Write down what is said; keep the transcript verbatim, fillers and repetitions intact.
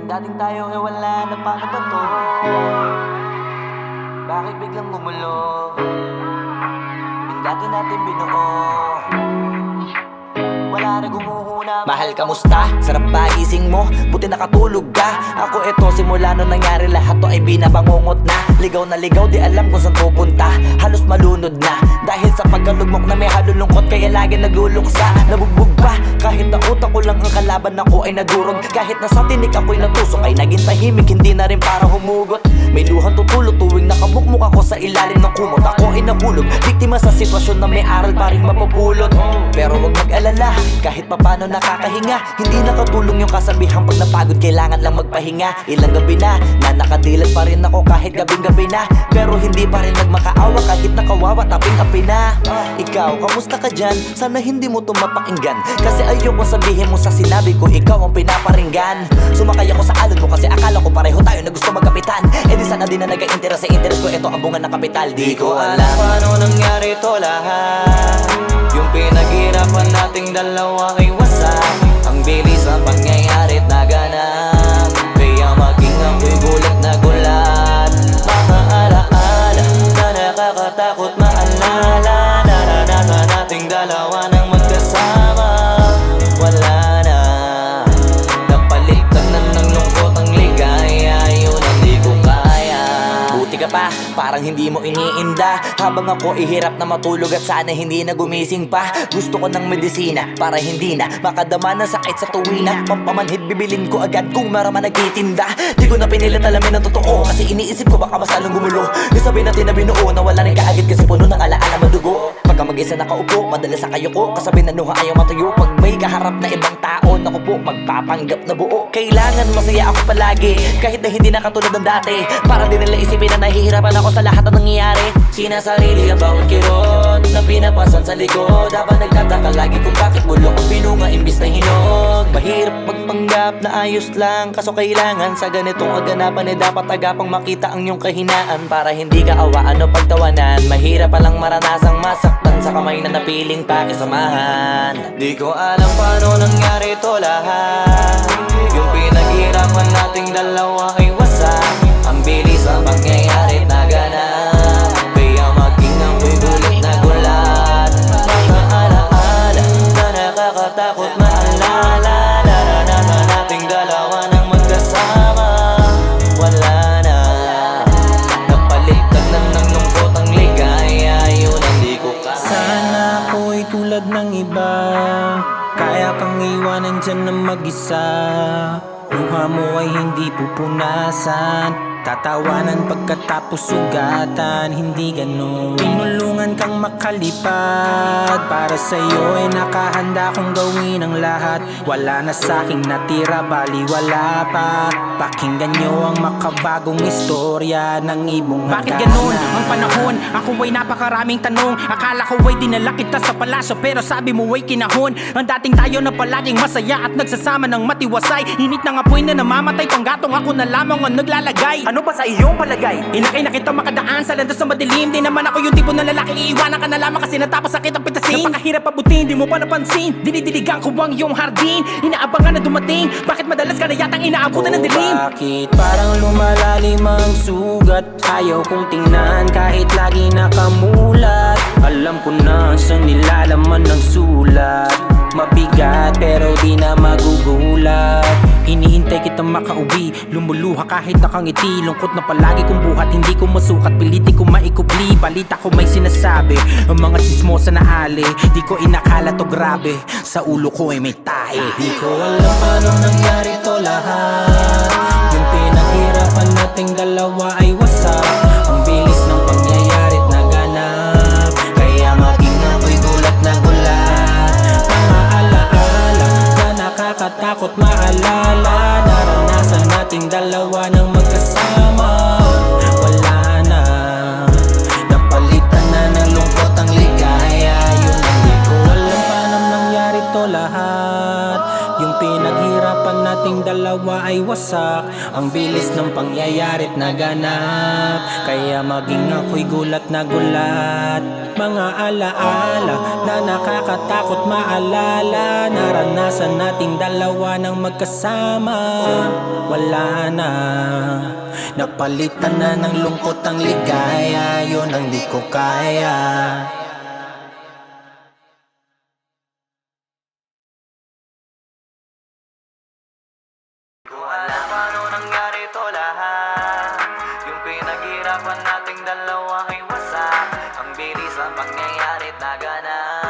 Yung dating tayo eh wala na, paano ba to? Bakit biglang gumulo? Yung dati natin binuo, wala na gumuhuna. Mahal, kamusta? Sarap ba gising mo? Buti nakatulog ka. Ako eto, simula nung nangyari lahat to ay binabangungot na. Ligaw na ligaw, di alam kung saan pupunta. Halos malunod na dahil sa pagkalugmok na may halulungkot. Kaya lagi nagluluksa, nabugbog pa. Kahit na utak ko lang ang kalaban, ako ay nagurog. Kahit nasa tinik ako'y natusok, ay naging tahimik, hindi na rin para humugot. May luhang tutulog tuwing nakabukmuk ako sa ilalim ng kumot. Ako ay nahulog, biktima sa sitwasyon na may aral pa rin mapupulot. Pero wag mag-alala, kahit papano nakakahinga. Hindi nakatulong yung kasabihan, pag napagod kailangan lang magpahinga. Ilang gabi na, na nakadilat pa rin ako kahit gabing-gabi na. Pero hindi pa rin nagmakaawa kahit nakawawa, taping-api na. Ikaw, kamusta ka dyan? Sana hindi mo tumapakinggan, kasi ayoko sabihin mo sa sinabi ko, ikaw ang pinaparinggan. Sumakay ako sa alon mo kasi akala ko pareho tayo na gusto magkapitan. Eh di sana di na nag-interest sa interest ko, ito ang bunga ng kapital. Di ko alam paano nangyari to lahat. Yung pinaghirapan nating dalawa ay wasak. Ang bilis ang pangyayari't naganap, kaya maging ako'y gulat na gulat. Mga alaala na nakakatakot maalala. Naranasan nating dalawa nang magkasama. Wala na, napalitan na ng lungkot ang ligaya. Yun ang di ko kaya. Buti ka pa, parang hindi mo iniinda. Habang ako ihirap na matulog at sana hindi na gumising pa. Gusto ko ng medisina para hindi na makadama ng sakit sa tuwina. Pampamanhid bibilin ko agad kung maraman nagtitinda. Di ko na pinilit alamin ang totoo, kasi iniisip ko baka masalong gumulo. Isabi natin na binuo na wala rin kaagad, kasi puno ng alaala madugo. Pagka mag-isa nakaupo, madalas sa kayo ko. Kasabi na nuha ayaw matuyo. Pag may kaharap na ibang tao, naku po, magpapanggap na buo. Kailangan masaya ako palagi, kahit na hindi na katulad ng dati. Para din nila isipin na nahihirapan ako sa lahat ng nangyayari. Sinasarili ang bawat kirot na pinapasan sa likod, habang nagtataka lagi kung bakit bulok ang pinunga imbis na hinog. Mahirap magpanggap na ayos lang, kaso kailangan sa ganitong aganapan eh dapat agapang makita ang iyong kahinaan. Para hindi ka awaan o pagtawanan, mahirap palang maranasang masaktan sa kamay na napiling pakisamahan. Di ko alam paano nangyari to lahat. Yung pinaghirapan nating dalawa ay wasak. Ang bilis ang pangyayari't naganap, kaya maging ako'y gulat na gulat. Mga alaala na nakakatakot maalala. Naranasan nating dalawa nang magkasama. Wala na, napalitan na ng lungkot ang ligaya. Yun ang di ko kaya. Sana ako'y tulad ng iba, kaya kang iwanan dyan na mag-isa. Luha mo ay hindi pupunasan, tatawanan pagkatapos sugatan. Hindi ganon, tinulungan kang makalipad. Para sa'yo ay nakahanda kong gawin ang lahat. Wala na sa'king natira, bali wala pa. Pakinggan nyo ang makabagong istorya ng ibong hagdanan. Bakit ganun ang panahon? Ako ay napakaraming tanong. Akala ko ay dinala kita sa palasyo, pero sabi mo ay kinahon. Ang dating tayo na palaging masaya at nagsasama ng matiwasay. Init ng apoy na namamatay, panggatong ako na lamang ang naglalagay. Ano ba sa iyong palagay? Inakay na kita makadaan sa landas na madilim. Di naman ako yung tipo ng lalaki, iiwanan ka na lamang kasi natapos sakit ang pitasin. Napakahirap pabutin, di mo pa napansin. Dinidiligan ko ang iyong hardin, inaabangan na dumating. Bakit madalas ka na yatang inaabutan ng dilim? Bakit parang lumalalim ang sugat? Ayaw kong tingnan kahit lagi nakamulat. Alam ko na saan nilalaman ng sulat. Mabigat pero di na magugulat. Hinihintay kitang makauwi, lumuluha kahit nakangiti. Lungkot na palagi kong buhat, hindi ko masukat. Piliti ko maikubli, balita ko may sinasabi. Ang mga chismosa na ali, di ko inakala to grabe. Sa ulo ko ay may tahi. Di ko alam paano nangyari to lahat. Yung pinaghirapan nating dalawa ay wasak. Ang bilis ng pangyayari't naganap, kaya maging ako'y gulat na gulat. Mga alaala na nakakatakot maalala. Naranasan nating dalawa nang magkasama. Wala na, napalitan na ng lungkot ang ligaya. Yun ang di ko alam paano nangyari to lahat. Yung pinaghirapan natin nating dalawa ay wasak. Ang bilis ng pangyayari't naganap, kaya maging ako'y gulat na gulat. Mga alaala na nakakatakot maalala, naranasan nating dalawa ng magkasama. Wala na, napalitan na ng lungkot ang ligaya, yun ang di ko kaya. Ko alam paano nangyari to lahat. Yung pinaghirapan nating dalawa ay wasak. Ang bilis ang pangyayari't naganap.